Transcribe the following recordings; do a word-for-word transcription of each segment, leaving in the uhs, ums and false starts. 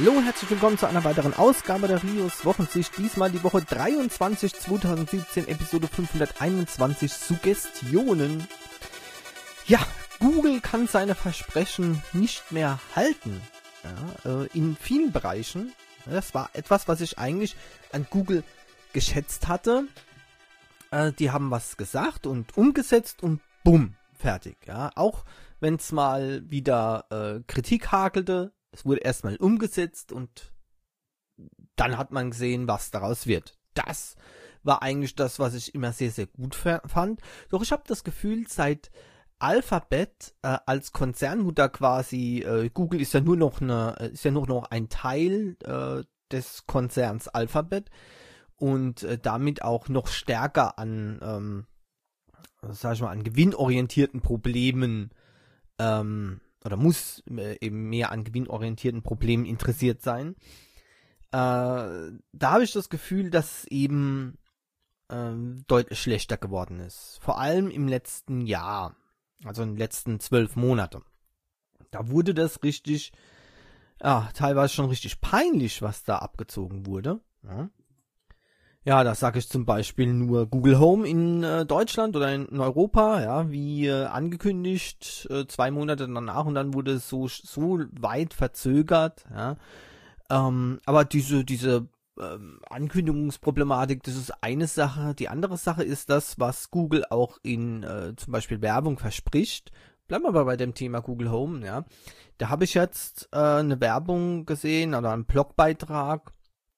Hallo und herzlich willkommen zu einer weiteren Ausgabe der Rios Wochensicht. Diesmal die Woche dreiundzwanzig zweitausendsiebzehn, Episode fünfhunderteinundzwanzig, Suggestionen. Ja, Google kann seine Versprechen nicht mehr halten. Ja, äh, in vielen Bereichen. Das war etwas, was ich eigentlich an Google geschätzt hatte. Äh, die haben was gesagt und umgesetzt und bumm, fertig. Ja, auch wenn es mal wieder äh, Kritik hakelte. Es wurde erstmal umgesetzt und dann hat man gesehen, was daraus wird. Das war eigentlich das, was ich immer sehr, sehr gut fand. Doch ich habe das Gefühl, seit Alphabet äh, als Konzern, wo da quasi äh, Google ist ja nur noch eine, ist ja nur noch ein Teil äh, des Konzerns Alphabet und äh, damit auch noch stärker an, ähm, sag ich mal, an gewinnorientierten Problemen ähm, oder muss äh, eben mehr an gewinnorientierten Problemen interessiert sein. Äh, da habe ich das Gefühl, dass es eben äh, deutlich schlechter geworden ist. Vor allem im letzten Jahr, also in den letzten zwölf Monaten. Da wurde das richtig, ja, teilweise schon richtig peinlich, was da abgezogen wurde. Ja. Ja, das sage ich zum Beispiel nur Google Home in äh, Deutschland oder in, in Europa, ja, wie äh, angekündigt, äh, zwei Monate danach und dann wurde es so, so weit verzögert, ja. Ähm, aber diese, diese ähm, Ankündigungsproblematik, das ist eine Sache. Die andere Sache ist das, was Google auch in äh, zum Beispiel Werbung verspricht. Bleiben wir aber bei dem Thema Google Home, ja. Da habe ich jetzt äh, eine Werbung gesehen oder einen Blogbeitrag,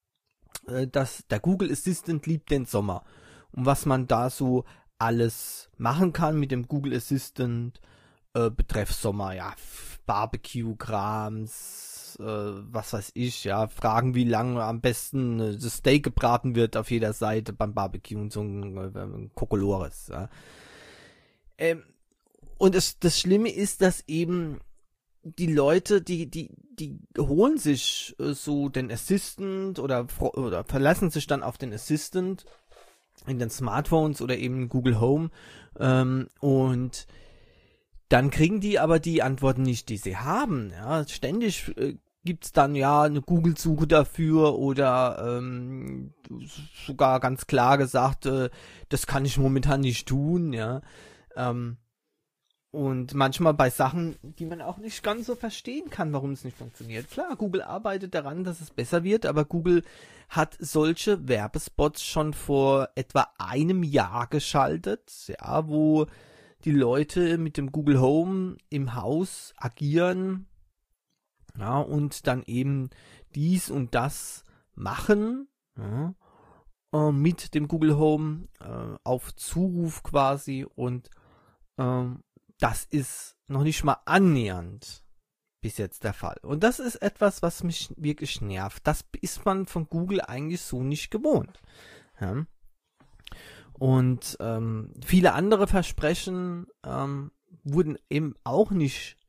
dass der Google Assistant liebt den Sommer und was man da so alles machen kann mit dem Google Assistant äh, betreff Sommer, ja, Barbecue-Krams, äh, was weiß ich, ja, fragen, wie lange am besten äh, das Steak gebraten wird auf jeder Seite beim Barbecue und so ein äh, Kokolores, ja. Ähm, und das, das Schlimme ist, dass eben die Leute, die, die, die holen sich äh, so den Assistant oder, oder verlassen sich dann auf den Assistant in den Smartphones oder eben Google Home ähm, und dann kriegen die aber die Antworten nicht, die sie haben. Ja, ständig äh, gibt's dann ja eine Google-Suche dafür oder ähm, sogar ganz klar gesagt, äh, das kann ich momentan nicht tun, ja. Ähm, Und manchmal bei Sachen, die man auch nicht ganz so verstehen kann, warum es nicht funktioniert. Klar, Google arbeitet daran, dass es besser wird, aber Google hat solche Werbespots schon vor etwa einem Jahr geschaltet, ja, wo die Leute mit dem Google Home im Haus agieren, ja, und dann eben dies und das machen, ja, äh, mit dem Google Home äh, auf Zuruf quasi und ähm, das ist noch nicht mal annähernd bis jetzt der Fall. Und das ist etwas, was mich wirklich nervt. Das ist man von Google eigentlich so nicht gewohnt. Ja. Und ähm, viele andere Versprechen ähm, wurden eben auch nicht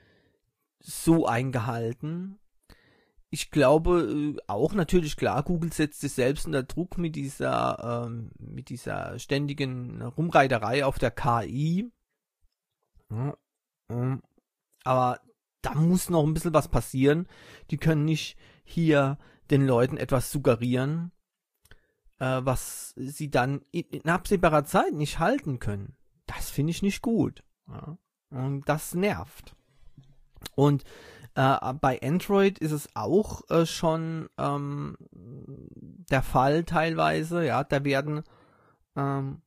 so eingehalten. Ich glaube auch natürlich, klar, Google setzt sich selbst unter Druck mit dieser, ähm, mit dieser ständigen Rumreiterei auf der K I. Ja, ähm, aber da muss noch ein bisschen was passieren. Die können nicht hier den Leuten etwas suggerieren, äh, was sie dann in, in absehbarer Zeit nicht halten können. Das finde ich nicht gut. Ja, und das nervt. Und äh, bei Android ist es auch äh, schon ähm, der Fall teilweise. Ja, da werden ähm,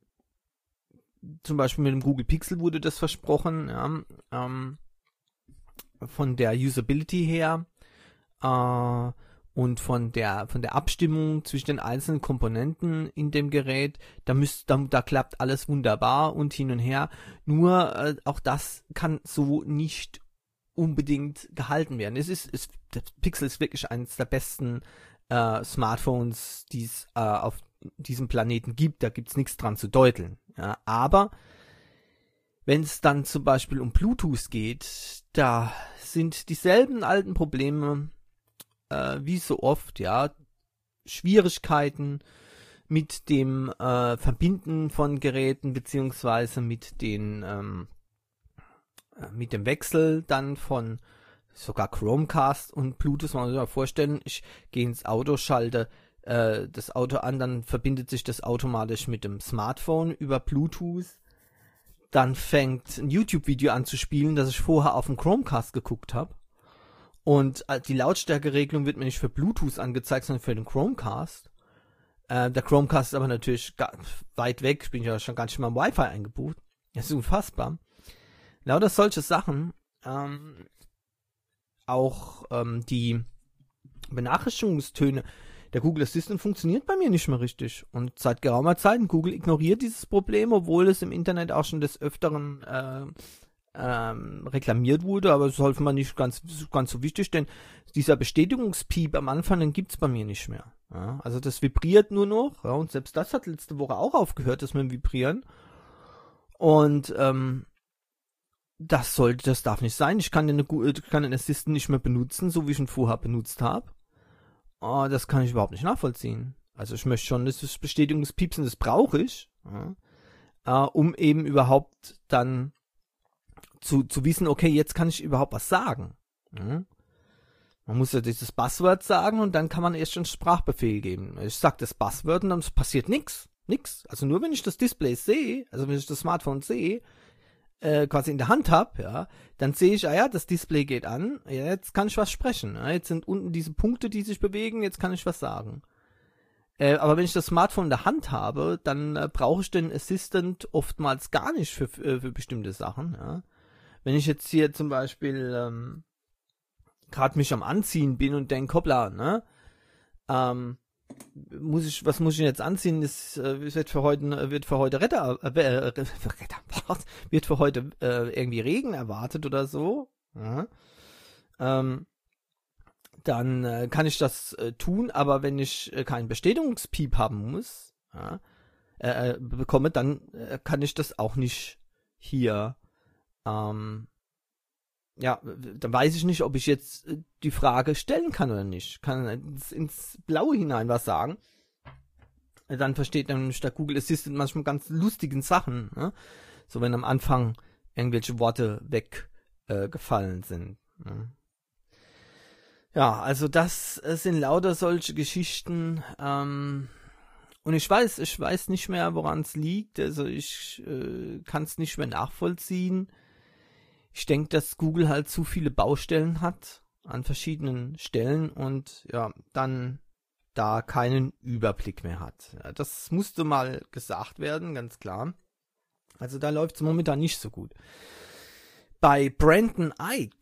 zum Beispiel mit dem Google Pixel wurde das versprochen, ja, ähm, von der Usability her äh, und von der von der Abstimmung zwischen den einzelnen Komponenten in dem Gerät, da müsst, da, da klappt alles wunderbar und hin und her. Nur äh, auch das kann so nicht unbedingt gehalten werden. Es ist, es, das Pixel ist wirklich eines der besten äh, Smartphones, die es äh, auf diesem Planeten gibt, da gibt's nichts dran zu deuteln. Ja, aber wenn es dann zum Beispiel um Bluetooth geht, da sind dieselben alten Probleme äh, wie so oft, ja, Schwierigkeiten mit dem äh, Verbinden von Geräten beziehungsweise mit den ähm, mit dem Wechsel dann von sogar Chromecast und Bluetooth, man muss sich mal vorstellen, ich gehe ins Auto, schalte äh, das Auto an, dann verbindet sich das automatisch mit dem Smartphone über Bluetooth, dann fängt ein YouTube-Video an zu spielen, das ich vorher auf dem Chromecast geguckt habe. Und die Lautstärkeregelung wird mir nicht für Bluetooth angezeigt, sondern für den Chromecast. Äh, der Chromecast ist aber natürlich weit weg. Ich bin ja schon ganz schön mal im Wi-Fi eingebucht. Das ist unfassbar. Lauter solche Sachen. Ähm, auch ähm, die Benachrichtigungstöne. Der Google Assistant funktioniert bei mir nicht mehr richtig. Und seit geraumer Zeit, Google ignoriert dieses Problem, obwohl es im Internet auch schon des Öfteren äh, ähm, reklamiert wurde, aber es ist halt mal nicht ganz, ganz so wichtig, denn dieser Bestätigungspiep am Anfang, den gibt's bei mir nicht mehr. Ja, also das vibriert nur noch, ja, und selbst das hat letzte Woche auch aufgehört, das mit dem Vibrieren. Und ähm, das sollte, das darf nicht sein. Ich kann den, ich kann den Assistant nicht mehr benutzen, so wie ich ihn vorher benutzt habe. Oh, das kann ich überhaupt nicht nachvollziehen. Also ich möchte schon, das Bestätigungspiepsen, das brauche ich, ja, äh, um eben überhaupt dann Zu, zu wissen, okay, jetzt kann ich überhaupt was sagen. Mhm. Man muss ja dieses Buzzword sagen und dann kann man erst schon Sprachbefehl geben. Ich sage das Buzzword und dann passiert nichts. Nix. Also nur wenn ich das Display sehe, also wenn ich das Smartphone sehe, äh, quasi in der Hand habe, ja, dann sehe ich, ah ja, das Display geht an, ja, jetzt kann ich was sprechen. Ja, jetzt sind unten diese Punkte, die sich bewegen, jetzt kann ich was sagen. Äh, aber wenn ich das Smartphone in der Hand habe, dann äh, brauche ich den Assistant oftmals gar nicht für, für, für bestimmte Sachen, ja. Wenn ich jetzt hier zum Beispiel ähm, gerade mich am Anziehen bin und denke, hoppla, ne, ähm, muss ich, was muss ich jetzt anziehen? Das äh, wird für heute, wird für heute Retter, äh, äh, Retter wird für heute äh, irgendwie Regen erwartet oder so. Ja. Ähm, dann äh, kann ich das äh, tun, aber wenn ich äh, keinen Bestätigungspiep haben muss, ja, äh, bekomme, dann äh, kann ich das auch nicht hier. Ähm, ja, dann weiß ich nicht, ob ich jetzt die Frage stellen kann oder nicht. Kann ins, ins Blaue hinein was sagen. Dann versteht nämlich der Google Assistant manchmal ganz lustigen Sachen. Ne? So wenn am Anfang irgendwelche Worte weggefallen äh, sind. Ne? Ja, also das sind lauter solche Geschichten. Ähm, und ich weiß, ich weiß nicht mehr, woran es liegt. Also ich äh, kann es nicht mehr nachvollziehen. Ich denke, dass Google halt zu viele Baustellen hat an verschiedenen Stellen und ja, dann da keinen Überblick mehr hat. Ja, das musste mal gesagt werden, ganz klar. Also da läuft es momentan nicht so gut. Bei Brendan Eich,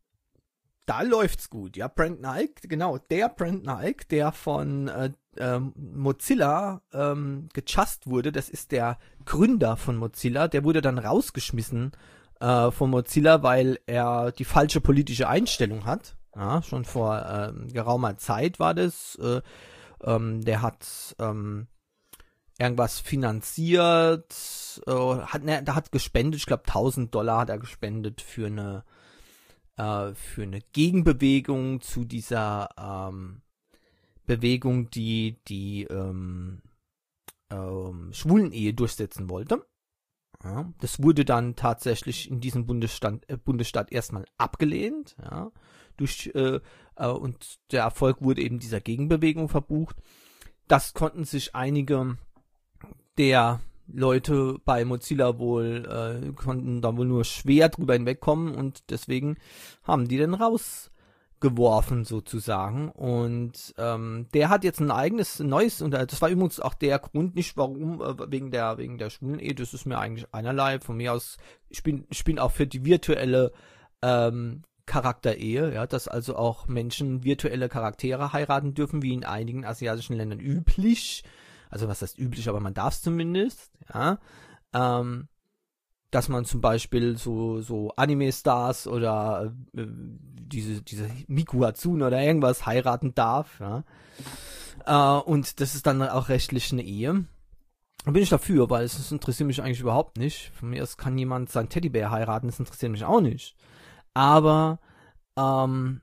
da läuft's gut. Ja, Brendan Eich, genau, der Brendan Eich, der von äh, ähm, Mozilla ähm, gechast wurde, das ist der Gründer von Mozilla, der wurde dann rausgeschmissen von Mozilla, weil er die falsche politische Einstellung hat. Ja, schon vor ähm, geraumer Zeit war das. Äh, ähm, der hat ähm, irgendwas finanziert, äh, hat, ne, der hat gespendet, ich glaube tausend Dollar hat er gespendet für eine äh, für eine Gegenbewegung zu dieser ähm, Bewegung, die die ähm, ähm, Schwulenehe durchsetzen wollte. Ja, das wurde dann tatsächlich in diesem Bundesstaat, äh, Bundesstaat erstmal abgelehnt, ja, durch, äh, äh, und der Erfolg wurde eben dieser Gegenbewegung verbucht. Das konnten sich einige der Leute bei Mozilla wohl, äh, konnten da wohl nur schwer drüber hinwegkommen und deswegen haben die dann rausgeworfen sozusagen und ähm, der hat jetzt ein eigenes neues und das war übrigens auch der Grund nicht warum äh, wegen der wegen der Schwulen-Ehe, das ist mir eigentlich einerlei von mir aus, ich bin ich bin auch für die virtuelle ähm, Charakterehe, ja, dass also auch Menschen virtuelle Charaktere heiraten dürfen, wie in einigen asiatischen Ländern üblich, also was heißt üblich, aber man darf es zumindest, ja, ähm, dass man zum Beispiel so so Anime-Stars oder äh, diese diese Miku Hatsune oder irgendwas heiraten darf, ja. Äh, und das ist dann auch rechtlich eine Ehe. Da bin ich dafür, weil es interessiert mich eigentlich überhaupt nicht. Von mir aus kann jemand seinen Teddybär heiraten, das interessiert mich auch nicht. Aber ähm,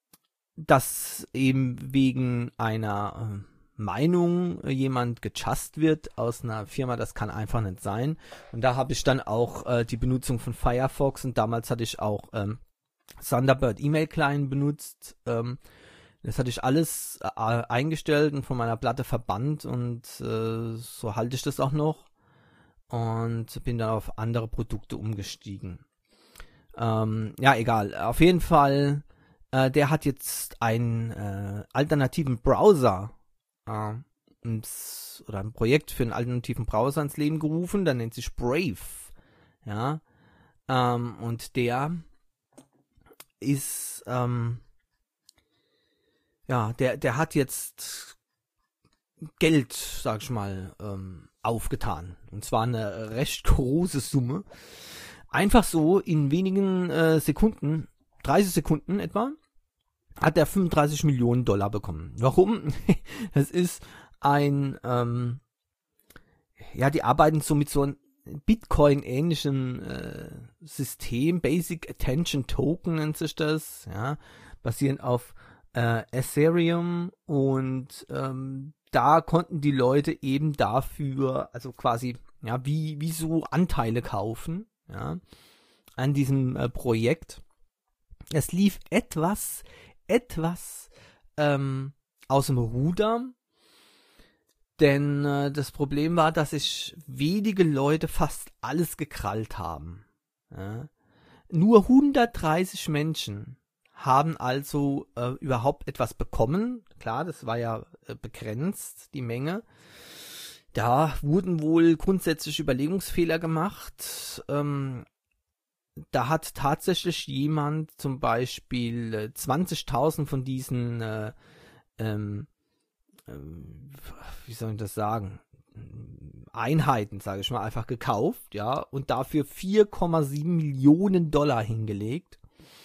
dass eben wegen einer äh, Meinung jemand gechast wird aus einer Firma, das kann einfach nicht sein. Und da habe ich dann auch äh, die Benutzung von Firefox und damals hatte ich auch ähm, Thunderbird E-Mail-Client benutzt. Ähm, das hatte ich alles äh, eingestellt und von meiner Platte verbannt und äh, so halte ich das auch noch und bin dann auf andere Produkte umgestiegen. Ähm, ja, egal. Auf jeden Fall, äh, der hat jetzt einen äh, alternativen Browser äh, ins, oder ein Projekt für einen alternativen Browser ins Leben gerufen. Der nennt sich Brave. Ja. Ähm, und der ist, ähm, ja, der, der hat jetzt Geld, sag ich mal, ähm, aufgetan. Und zwar eine recht große Summe. Einfach so in wenigen äh, Sekunden, dreißig Sekunden etwa, hat er fünfunddreißig Millionen Dollar bekommen. Warum? Das ist ein, ähm, ja, die arbeiten so mit so einem Bitcoin-ähnlichen äh, System, Basic Attention Token nennt sich das, ja, basierend auf äh, Ethereum und ähm, da konnten die Leute eben dafür, also quasi, ja, wie, wie so Anteile kaufen, ja, an diesem äh, Projekt. Es lief etwas, etwas ähm, aus dem Ruder, denn äh, das Problem war, dass sich wenige Leute fast alles gekrallt haben. Ja. Nur hundertdreißig Menschen haben also äh, überhaupt etwas bekommen. Klar, das war ja äh, begrenzt, die Menge. Da wurden wohl grundsätzlich Überlegungsfehler gemacht. Ähm, da hat tatsächlich jemand zum Beispiel äh, zwanzigtausend von diesen, äh, ähm, äh, wie soll ich das sagen, Einheiten, sage ich mal, einfach gekauft, ja, und dafür vier Komma sieben Millionen Dollar hingelegt.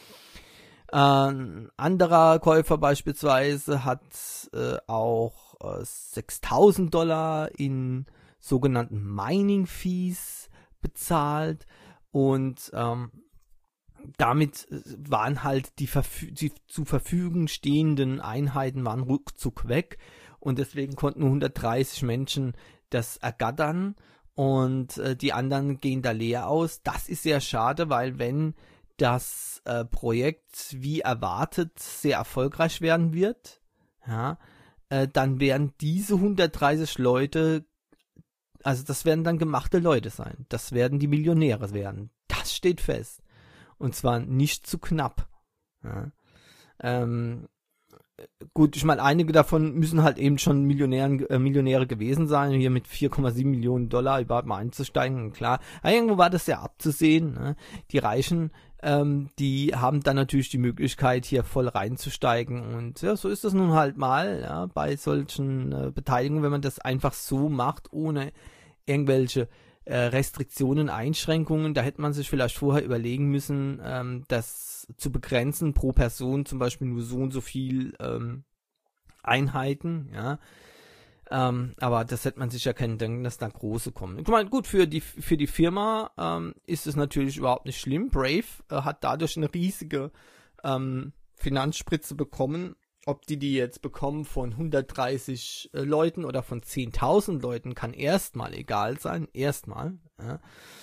Ein anderer Käufer beispielsweise hat äh, auch äh, sechstausend Dollar in sogenannten Mining Fees bezahlt und ähm, damit waren halt die, verfü- die zur Verfügung stehenden Einheiten waren ruckzuck weg und deswegen konnten nur hundertdreißig Menschen das ergattern und äh, die anderen gehen da leer aus. Das ist sehr schade, weil wenn das äh, Projekt wie erwartet sehr erfolgreich werden wird, ja, äh, dann werden diese hundertdreißig Leute, also das werden dann gemachte Leute sein. Das werden die Millionäre werden. Das steht fest. Und zwar nicht zu knapp. Ja. Ähm, gut, ich meine, einige davon müssen halt eben schon Millionären, äh, Millionäre gewesen sein, hier mit vier Komma sieben Millionen Dollar überhaupt mal einzusteigen, klar. Aber irgendwo war das ja abzusehen. Ne? Die Reichen, ähm, die haben dann natürlich die Möglichkeit, hier voll reinzusteigen. Und ja, so ist das nun halt mal, ja, bei solchen äh, Beteiligungen, wenn man das einfach so macht, ohne irgendwelche äh, Restriktionen, Einschränkungen. Da hätte man sich vielleicht vorher überlegen müssen, ähm, das zu begrenzen, pro Person zum Beispiel nur so und so viel ähm, Einheiten, ja. Ähm, aber das hätte man sich ja kennen denken, dass da große kommen. Ich meine, gut, für die, für die Firma ähm, ist es natürlich überhaupt nicht schlimm. Brave äh, hat dadurch eine riesige ähm, Finanzspritze bekommen. Ob die die jetzt bekommen von hundertdreißig äh, Leuten oder von zehntausend Leuten, kann erstmal egal sein. Erstmal. Ja.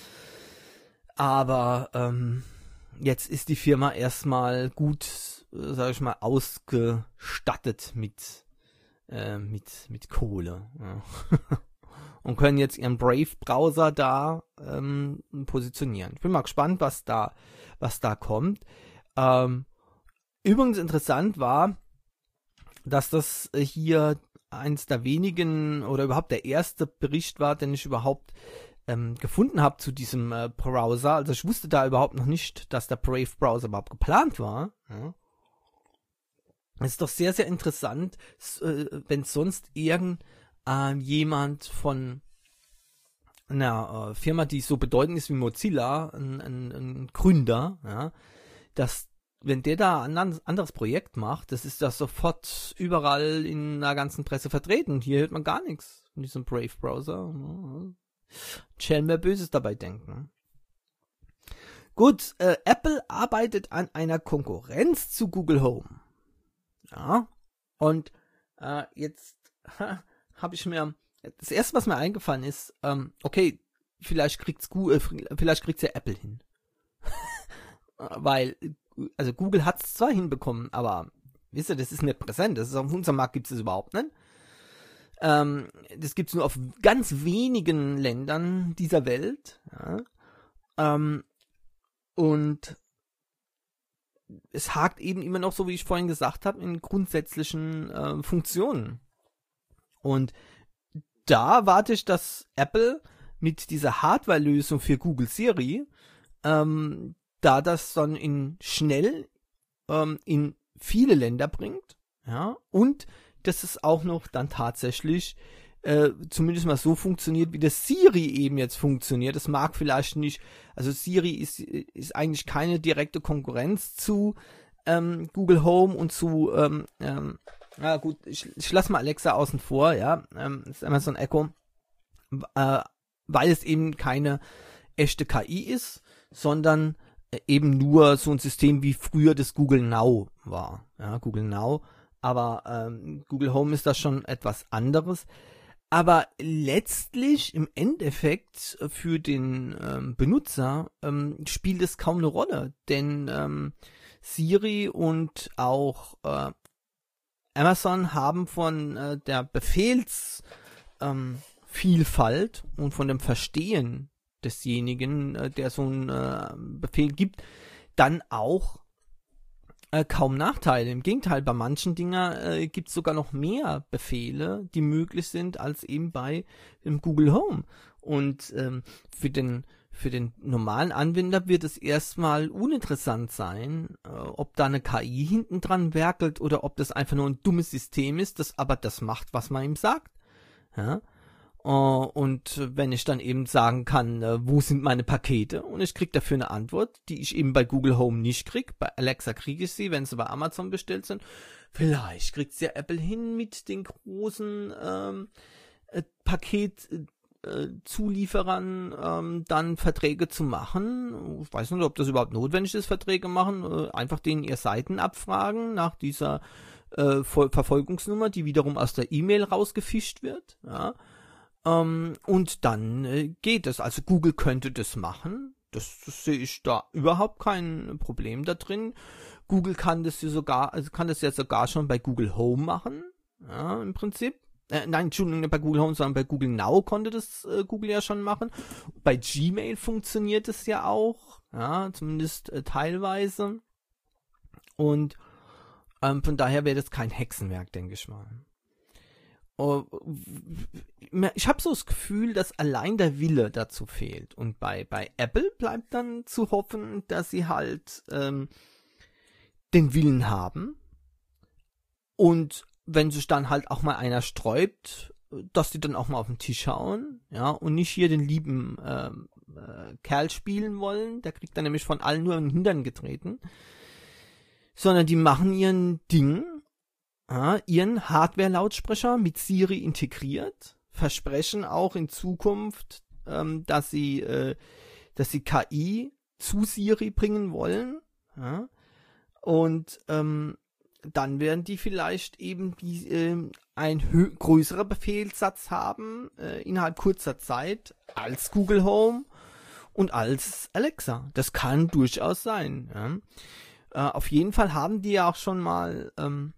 Aber ähm, jetzt ist die Firma erstmal gut, äh, sag ich mal, ausgestattet mit äh, mit mit Kohle. Ja. Und können jetzt ihren Brave-Browser da ähm, positionieren. Ich bin mal gespannt, was da was da kommt. Ähm, übrigens interessant war, dass das hier eins der wenigen oder überhaupt der erste Bericht war, den ich überhaupt ähm, gefunden habe zu diesem äh, Browser. Also ich wusste da überhaupt noch nicht, dass der Brave Browser überhaupt geplant war. Ja. Es ist doch sehr, sehr interessant, äh, wenn sonst irgend äh, jemand von einer äh, Firma, die so bedeutend ist wie Mozilla, ein, ein, ein Gründer, ja, dass wenn der da ein anderes Projekt macht, das ist das sofort überall in der ganzen Presse vertreten. Hier hört man gar nichts von diesem Brave-Browser. Schön mehr Böses dabei denken. Gut, äh, Apple arbeitet an einer Konkurrenz zu Google Home. Ja, und äh, jetzt habe ich mir, das erste, was mir eingefallen ist, ähm, okay, vielleicht kriegt's Google, vielleicht kriegt's ja Apple hin. Weil also Google hat es zwar hinbekommen, aber wisst ihr, das ist nicht präsent. Das ist auf unserem Markt gibt es überhaupt nicht. Ähm, das gibt es nur auf ganz wenigen Ländern dieser Welt. Ja. Ähm, und es hakt eben immer noch, so wie ich vorhin gesagt habe, in grundsätzlichen äh, Funktionen. Und da warte ich, dass Apple mit dieser Hardware-Lösung für Google Siri, ähm, da das dann in schnell ähm, in viele Länder bringt, ja, und dass es auch noch dann tatsächlich äh, zumindest mal so funktioniert, wie das Siri eben jetzt funktioniert. Das mag vielleicht nicht, also Siri ist, ist eigentlich keine direkte Konkurrenz zu ähm, Google Home und zu, ähm, ähm, ja gut, ich, ich lasse mal Alexa außen vor, ja, ähm, das ist Amazon Echo, äh, weil es eben keine echte K I ist, sondern eben nur so ein System wie früher das Google Now war, ja, Google Now, aber ähm, Google Home ist da schon etwas anderes. Aber letztlich im Endeffekt für den ähm, Benutzer ähm, spielt es kaum eine Rolle, denn ähm, Siri und auch äh, Amazon haben von äh, der Befehlsvielfalt ähm, und von dem Verstehen desjenigen, äh, der so einen äh, Befehl gibt, dann auch Äh, kaum Nachteile. Im Gegenteil, bei manchen Dingen äh, gibt es sogar noch mehr Befehle, die möglich sind, als eben bei dem Google Home. Und ähm, für den für den normalen Anwender wird es erstmal uninteressant sein, äh, ob da eine K I hinten dran werkelt oder ob das einfach nur ein dummes System ist, das aber das macht, was man ihm sagt. Ja? Uh, und wenn ich dann eben sagen kann, uh, wo sind meine Pakete, und ich kriege dafür eine Antwort, die ich eben bei Google Home nicht kriege, bei Alexa kriege ich sie, wenn sie bei Amazon bestellt sind, vielleicht kriegt es ja Apple hin, mit den großen ähm, äh, Paketzulieferern äh, ähm, dann Verträge zu machen. Ich weiß nicht, ob das überhaupt notwendig ist, Verträge machen, äh, einfach denen ihr Seiten abfragen nach dieser äh, Verfolgungsnummer, die wiederum aus der E-Mail rausgefischt wird, ja. Um, und dann äh, geht es. Also Google könnte das machen. Das, das sehe ich da überhaupt kein Problem da drin. Google kann das ja sogar, also kann das ja sogar schon bei Google Home machen. Ja, im Prinzip. Äh, nein, Entschuldigung, nicht bei Google Home, sondern bei Google Now konnte das äh, Google ja schon machen. Bei Gmail funktioniert es ja auch. Ja, zumindest äh, teilweise. Und ähm, von daher wäre das kein Hexenwerk, denke ich mal. Ich habe so das Gefühl, dass allein der Wille dazu fehlt. Und bei, bei Apple bleibt dann zu hoffen, dass sie halt ähm, den Willen haben. Und wenn sich dann halt auch mal einer sträubt, dass die dann auch mal auf den Tisch hauen, ja, und nicht hier den lieben ähm, äh, Kerl spielen wollen. Der kriegt dann nämlich von allen nur in den Hintern getreten. Sondern die machen ihren Ding. Ja, ihren Hardware-Lautsprecher mit Siri integriert, versprechen auch in Zukunft, ähm, dass sie, äh, dass sie K I zu Siri bringen wollen, ja, und ähm, dann werden die vielleicht eben die, äh, ein hö- größerer Befehlssatz haben äh, innerhalb kurzer Zeit als Google Home und als Alexa. Das kann durchaus sein. Ja. Äh, auf jeden Fall haben die ja auch schon mal ähm,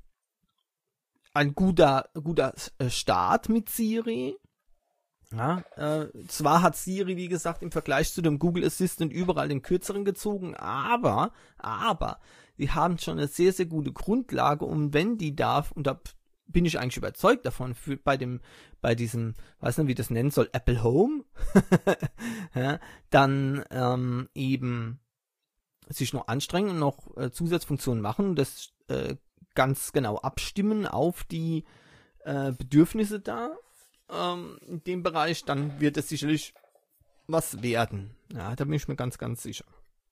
ein guter, guter Start mit Siri. Ja, äh, zwar hat Siri, wie gesagt, im Vergleich zu dem Google Assistant überall den kürzeren gezogen, aber, aber, die haben schon eine sehr, sehr gute Grundlage, um wenn die darf, und da bin ich eigentlich überzeugt davon, für, bei dem, bei diesem, weiß nicht, wie das nennen soll, Apple Home, ja, dann ähm, eben sich noch anstrengen und noch äh, Zusatzfunktionen machen, das äh, ganz genau abstimmen auf die äh, Bedürfnisse da ähm, in dem Bereich, dann wird es sicherlich was werden. Ja, da bin ich mir ganz, ganz sicher.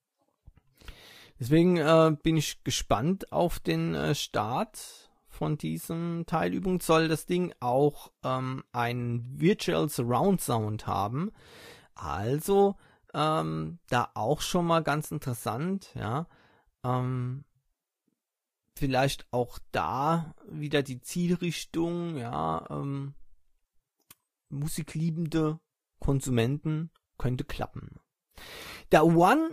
Deswegen äh, bin ich gespannt auf den äh, Start von diesem Teilübung. Soll das Ding auch ähm, einen Virtual Surround Sound haben. Also ähm, da auch schon mal ganz interessant, ja. Ähm, Vielleicht auch da wieder die Zielrichtung, ja, ähm, musikliebende Konsumenten könnte klappen. Der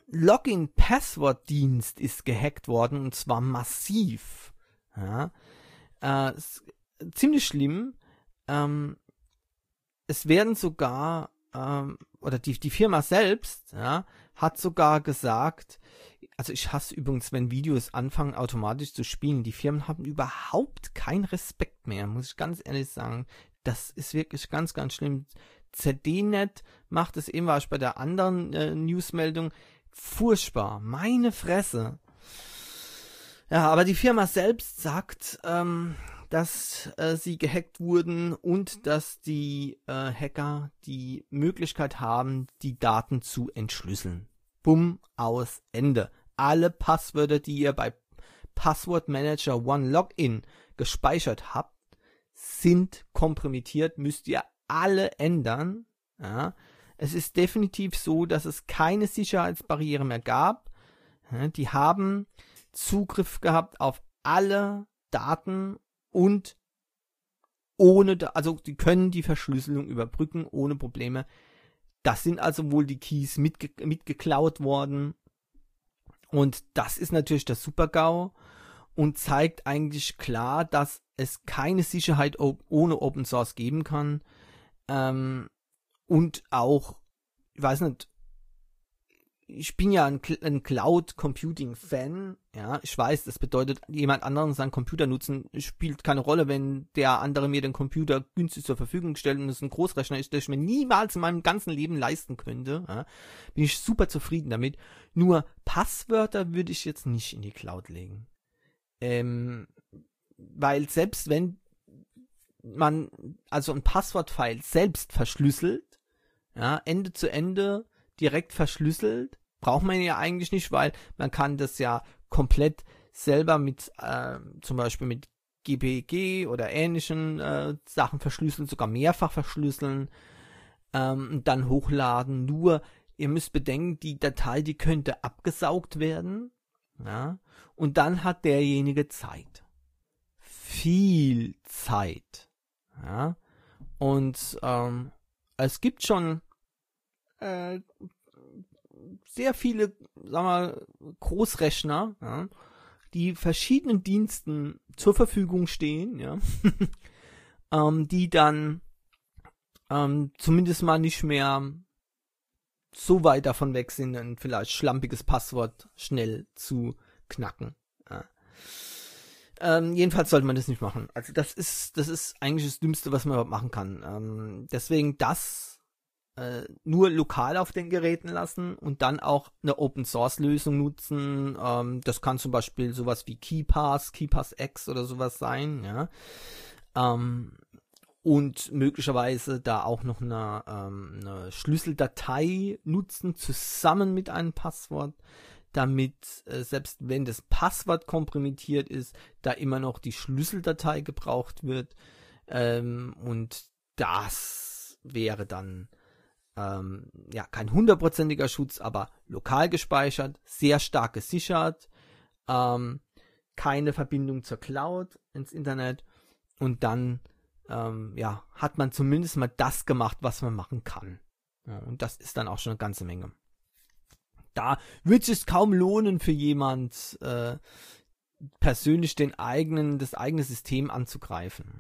One-Login-Password-Dienst ist gehackt worden und zwar massiv. Ja, äh, ziemlich schlimm. Ähm, es werden sogar, ähm, oder die, die Firma selbst, ja, hat sogar gesagt, also ich hasse übrigens, wenn Videos anfangen automatisch zu spielen. Die Firmen haben überhaupt keinen Respekt mehr, muss ich ganz ehrlich sagen. Das ist wirklich ganz, ganz schlimm. Z D Punkt net macht es eben, war ich bei der anderen äh, Newsmeldung, furchtbar. Meine Fresse. Ja, aber die Firma selbst sagt, ähm, dass äh, sie gehackt wurden und dass die äh, Hacker die Möglichkeit haben, die Daten zu entschlüsseln. Bumm, aus, Ende. Alle Passwörter, die ihr bei Password Manager One Login gespeichert habt, sind kompromittiert, müsst ihr alle ändern. Ja. Es ist definitiv so, dass es keine Sicherheitsbarriere mehr gab. Ja, die haben Zugriff gehabt auf alle Daten und ohne, also die können die Verschlüsselung überbrücken ohne Probleme. Das sind also wohl die Keys mitge mitgeklaut worden. Und das ist natürlich der Super-GAU und zeigt eigentlich klar, dass es keine Sicherheit ohne Open Source geben kann. Ähm, und auch, ich weiß nicht, ich bin ja ein, ein Cloud Computing Fan, ja, ich weiß, das bedeutet, jemand anderen seinen Computer nutzen, spielt keine Rolle, wenn der andere mir den Computer günstig zur Verfügung stellt und es ein Großrechner ist, der ich mir niemals in meinem ganzen Leben leisten könnte, ja, bin ich super zufrieden damit. Nur Passwörter würde ich jetzt nicht in die Cloud legen. Ähm, weil selbst wenn man also ein Passwortfile selbst verschlüsselt, ja, Ende zu Ende direkt verschlüsselt, braucht man ja eigentlich nicht, weil man kann das ja komplett selber mit äh, zum Beispiel mit G P G oder ähnlichen äh, Sachen verschlüsseln, sogar mehrfach verschlüsseln, ähm, und dann hochladen. Nur, ihr müsst bedenken, die Datei, die könnte abgesaugt werden, ja, und dann hat derjenige Zeit. Viel Zeit. Ja, und ähm, es gibt schon äh, sehr viele, sagen wir mal, Großrechner, ja, die verschiedenen Diensten zur Verfügung stehen, ja, ähm, die dann ähm, zumindest mal nicht mehr so weit davon weg sind, ein vielleicht schlampiges Passwort schnell zu knacken. Ja. Ähm, jedenfalls sollte man das nicht machen. Also das ist, das ist eigentlich das Dümmste, was man überhaupt machen kann. Ähm, deswegen das äh, nur lokal auf den Geräten lassen und dann auch eine Open-Source-Lösung nutzen. Ähm, das kann zum Beispiel sowas wie KeePass, KeePass X oder sowas sein, ja. Ähm, und möglicherweise da auch noch eine, ähm, eine Schlüsseldatei nutzen, zusammen mit einem Passwort, damit, äh, selbst wenn das Passwort kompromittiert ist, da immer noch die Schlüsseldatei gebraucht wird. Ähm, und das wäre dann ähm, ja kein hundertprozentiger Schutz, aber lokal gespeichert, sehr stark gesichert, ähm, keine Verbindung zur Cloud ins Internet und dann ähm, ja, hat man zumindest mal das gemacht, was man machen kann. Ja, und das ist dann auch schon eine ganze Menge. Da wird es kaum lohnen für jemand, äh, persönlich den eigenen, das eigene System anzugreifen.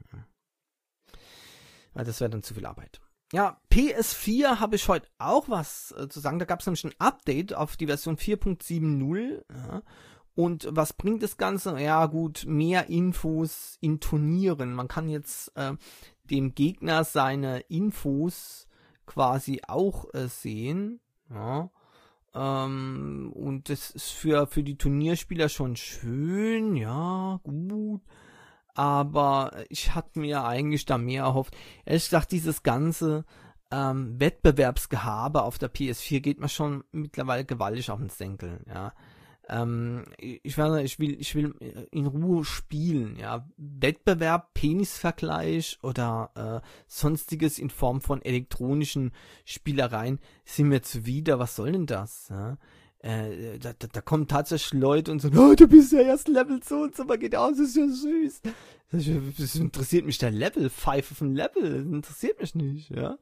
Weil das wäre dann zu viel Arbeit. Ja, P S vier habe ich heute auch was äh, zu sagen. Da gab es nämlich ein Update auf die Version vier Punkt sieben null. Ja. Und was bringt das Ganze? Ja gut, mehr Infos in Turnieren. Man kann jetzt äh, dem Gegner seine Infos quasi auch äh, sehen. Ja. Ähm, und das ist für, für die Turnierspieler schon schön, ja, gut. Aber ich hatte mir eigentlich da mehr erhofft. Ehrlich gesagt, dieses ganze ähm, Wettbewerbsgehabe auf der P S vier geht mir schon mittlerweile gewaltig auf den Senkel, ja. Ähm, ich weiß nicht, ich will, ich will in Ruhe spielen, ja. Wettbewerb, Penisvergleich oder äh, sonstiges in Form von elektronischen Spielereien sind mir zuwider. Was soll denn das? Ja? Äh, da, da, da kommen tatsächlich Leute und sagen, oh, du bist ja erst Level so und so, aber geht aus, das ist ja süß. Das, das interessiert mich der Level, Pfeife von Level, das interessiert mich nicht, ja.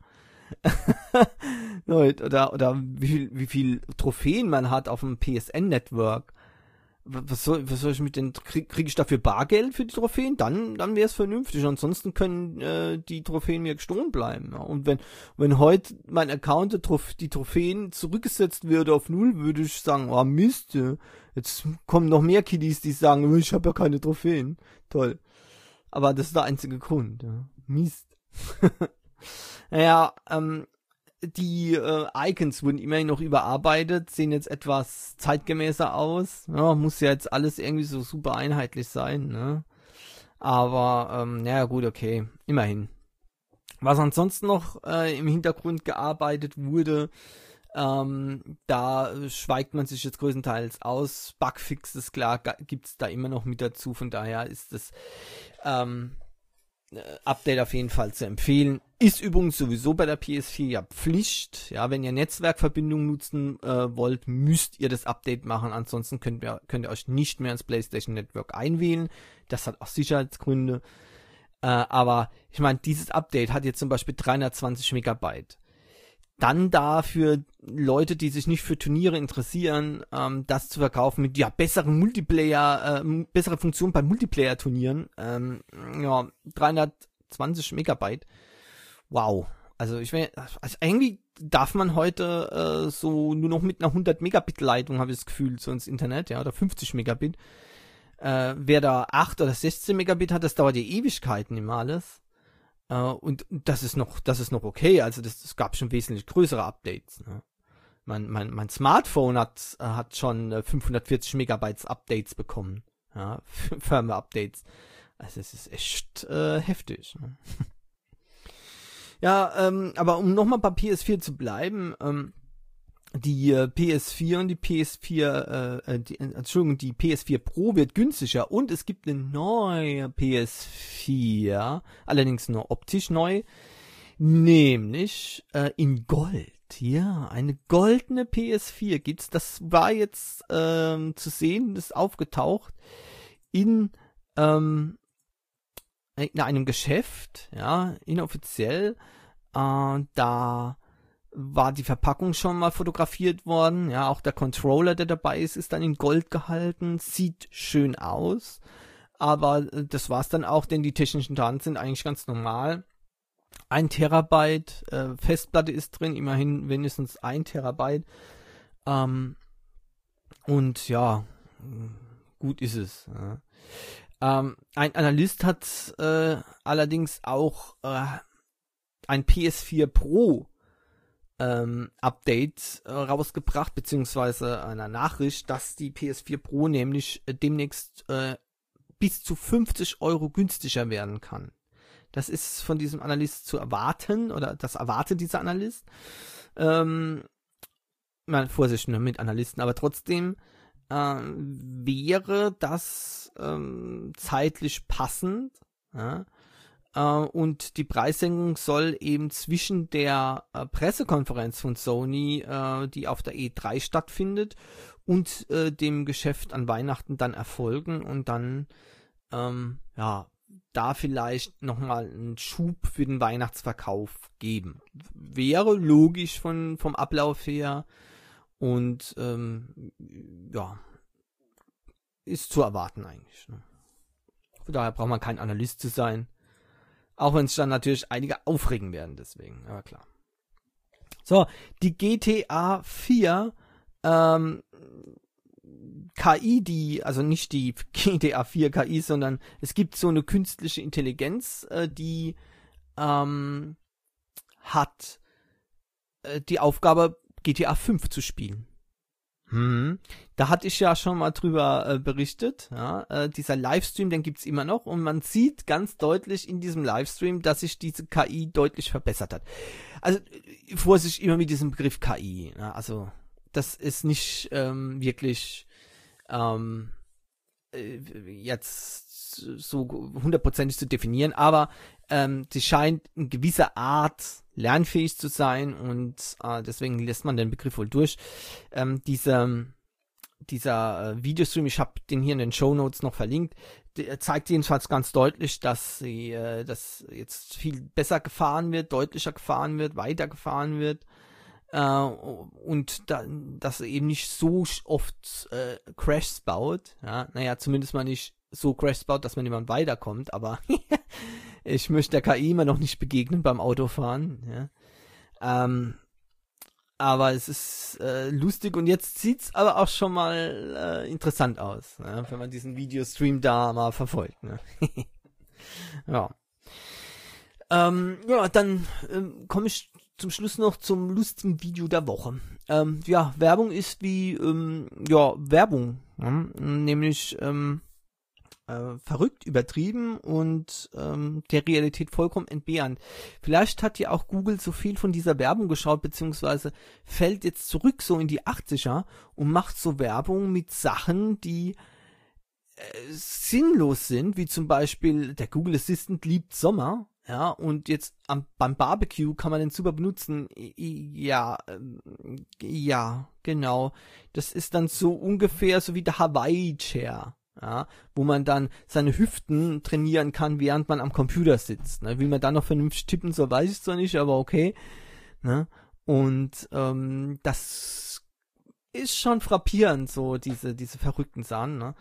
oder, oder wie viel, wie viel Trophäen man hat auf dem P S N-Network. Was soll, was soll ich mit den, krieg, krieg ich dafür Bargeld für die Trophäen? Dann, dann wäre es vernünftig. Ansonsten können äh, die Trophäen mir gestohlen bleiben. Ja. Und wenn, wenn heute mein Account die, Trof- die Trophäen zurückgesetzt würde auf null, würde ich sagen, oh Mist, ja. Jetzt kommen noch mehr Kiddies, die sagen, ich habe ja keine Trophäen. Toll. Aber das ist der einzige Grund. Ja. Mist. Naja, ähm, die äh, Icons wurden immerhin noch überarbeitet, sehen jetzt etwas zeitgemäßer aus. Ja, muss ja jetzt alles irgendwie so super einheitlich sein, ne? Aber, ähm, naja, gut, okay, immerhin. Was ansonsten noch äh, im Hintergrund gearbeitet wurde, ähm, da schweigt man sich jetzt größtenteils aus. Bugfixes, klar, gibt's da immer noch mit dazu, von daher ist das ähm, Update auf jeden Fall zu empfehlen. Ist übrigens sowieso bei der P S vier ja Pflicht. Ja, wenn ihr Netzwerkverbindung nutzen äh, wollt, müsst ihr das Update machen. Ansonsten könnt ihr, könnt ihr euch nicht mehr ins PlayStation Network einwählen. Das hat auch Sicherheitsgründe. Äh, aber ich meine, dieses Update hat jetzt zum Beispiel dreihundertzwanzig Megabyte. Dann dafür Leute, die sich nicht für Turniere interessieren, ähm, das zu verkaufen mit ja besseren Multiplayer, äh, bessere Funktionen bei Multiplayer-Turnieren. Ähm, ja, dreihundertzwanzig Megabyte. Wow. Also ich meine, also irgendwie darf man heute äh, so nur noch mit einer hundert Megabit Leitung, habe ich das Gefühl, so ins Internet, ja, oder fünfzig Megabit. Äh, wer da acht oder sechzehn Megabit hat, das dauert ja Ewigkeiten immer alles. Uh, und das ist noch, das ist noch okay. Also das, das gab schon wesentlich größere Updates. Ne? Mein, mein, mein Smartphone hat, hat schon fünfhundertvierzig Megabytes Updates bekommen. Ja, Firmware-Updates. Also es ist echt äh, heftig. Ne? Ja, ähm, aber um nochmal bei P S vier zu bleiben, ähm, die äh, P S vier und die P S vier, äh, die, Entschuldigung, die P S vier Pro wird günstiger und es gibt eine neue P S vier, allerdings nur optisch neu, nämlich äh, in Gold. Ja, eine goldene P S vier gibt's. Das war jetzt ähm, zu sehen, das ist aufgetaucht in, ähm, in einem Geschäft, ja, inoffiziell. Äh, da war die Verpackung schon mal fotografiert worden. Ja, auch der Controller, der dabei ist, ist dann in Gold gehalten. Sieht schön aus. Aber das war's dann auch, denn die technischen Daten sind eigentlich ganz normal. Ein Terabyte äh, Festplatte ist drin, immerhin mindestens ein Terabyte. Ähm, und ja, gut ist es. Ja. Ähm, ein Analyst hat äh, allerdings auch äh, ein P S vier Pro Ähm, Update äh, rausgebracht, beziehungsweise einer Nachricht, dass die P S vier Pro nämlich äh, demnächst äh, bis zu fünfzig Euro günstiger werden kann. Das ist von diesem Analyst zu erwarten, oder das erwartet dieser Analyst. Ähm, mal Vorsicht ne, mit Analysten, aber trotzdem äh, wäre das ähm, zeitlich passend, ja? Uh, und die Preissenkung soll eben zwischen der uh, Pressekonferenz von Sony, uh, die auf der E drei stattfindet, und uh, dem Geschäft an Weihnachten dann erfolgen und dann ähm, ja da vielleicht nochmal einen Schub für den Weihnachtsverkauf geben. Wäre logisch von vom Ablauf her und ähm, ja, ist zu erwarten eigentlich. Ne? Von daher braucht man kein Analyst zu sein. Auch wenn sich dann natürlich einige aufregen werden, deswegen, aber klar. So, die G T A vier ähm, K I, die, also nicht die G T A vier K I, sondern es gibt so eine künstliche Intelligenz, äh, die ähm, hat äh, die Aufgabe, G T A fünf zu spielen. Hm. Da hatte ich ja schon mal drüber äh, berichtet, ja, äh, dieser Livestream, den gibt's immer noch und man sieht ganz deutlich in diesem Livestream, dass sich diese K I deutlich verbessert hat. Also Vorsicht immer mit diesem Begriff K I, ja, also das ist nicht ähm, wirklich ähm, äh, jetzt so hundertprozentig zu definieren, aber ähm, sie scheint in gewisser Art lernfähig zu sein und äh, deswegen lässt man den Begriff wohl durch. Ähm, dieser dieser äh, Videostream, ich habe den hier in den Shownotes noch verlinkt, der zeigt jedenfalls ganz deutlich, dass sie, äh, dass jetzt viel besser gefahren wird, deutlicher gefahren wird, weiter gefahren wird. Äh, und da, dass er eben nicht so oft äh, Crashs baut. Ja, naja, zumindest mal nicht so Crashs baut, dass man jemand weiterkommt, aber ich möchte der K I immer noch nicht begegnen beim Autofahren. Ja. Ähm, aber es ist äh, lustig und jetzt sieht's aber auch schon mal äh, interessant aus, ne, wenn man diesen Videostream da mal verfolgt. Ne. Ja. Ähm, ja, dann ähm, komme ich zum Schluss noch zum lustigen Video der Woche. Ähm, ja, Werbung ist wie, ähm, ja, Werbung. Ne? Nämlich ähm, äh, verrückt, übertrieben und ähm, der Realität vollkommen entbehrend. Vielleicht hat ja auch Google so viel von dieser Werbung geschaut, beziehungsweise fällt jetzt zurück so in die achtziger und macht so Werbung mit Sachen, die äh, sinnlos sind, wie zum Beispiel der Google Assistant liebt Sommer. Ja, und jetzt am, beim Barbecue kann man den super benutzen. Ja, ähm, ja, genau. Das ist dann so ungefähr so wie der Hawaii Chair, ja, wo man dann seine Hüften trainieren kann, während man am Computer sitzt. Ne? Wie man da noch vernünftig tippen soll, weiß ich zwar nicht, aber okay. Ne? Und ähm, das ist schon frappierend, so diese diese verrückten Sachen. Ne?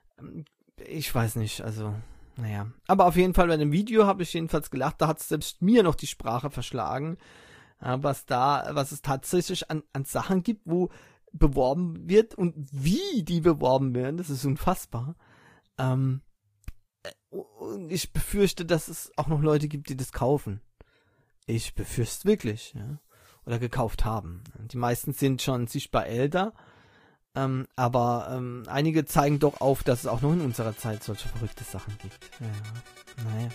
Ich weiß nicht, also... Naja, aber auf jeden Fall bei dem Video habe ich jedenfalls gelacht, da hat es selbst mir noch die Sprache verschlagen, ja, was da, was es tatsächlich an, an Sachen gibt, wo beworben wird und wie die beworben werden, das ist unfassbar. Ähm, und ich befürchte, dass es auch noch Leute gibt, die das kaufen. Ich befürchte wirklich, ja, oder gekauft haben. Die meisten sind schon sichtbar älter. Ähm, aber ähm, einige zeigen doch auf, dass es auch noch in unserer Zeit solche verrückte Sachen gibt. Ja, naja.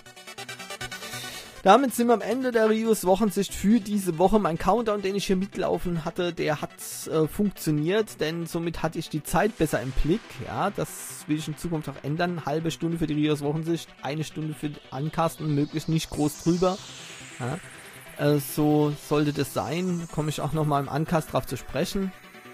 Damit sind wir am Ende der Reviews Wochensicht für diese Woche. Mein Countdown, den ich hier mitlaufen hatte, der hat äh, funktioniert, denn somit hatte ich die Zeit besser im Blick. Ja, das will ich in Zukunft auch ändern. Halbe Stunde für die Reviews Wochensicht, eine Stunde für Ancasten, möglichst nicht groß drüber. Ja, äh, so sollte das sein. Komme ich auch nochmal im Uncast drauf zu sprechen.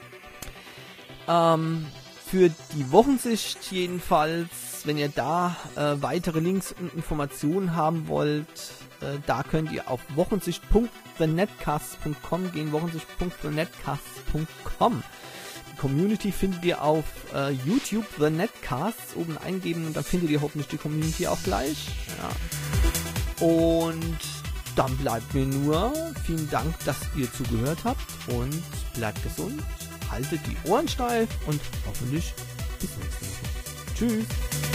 Ähm, für die Wochensicht jedenfalls, wenn ihr da äh, weitere Links und Informationen haben wollt, äh, da könnt ihr auf wochensicht punkt the netcast punkt com gehen, wochensicht punkt the netcast punkt com. Die Community findet ihr auf äh, YouTube, The Netcasts, oben eingeben und dann findet ihr hoffentlich die Community auch gleich. Ja. Und dann bleibt mir nur vielen Dank, dass ihr zugehört habt und bleibt gesund. Haltet die Ohren steif und hoffentlich bis nächste Woche. Tschüss.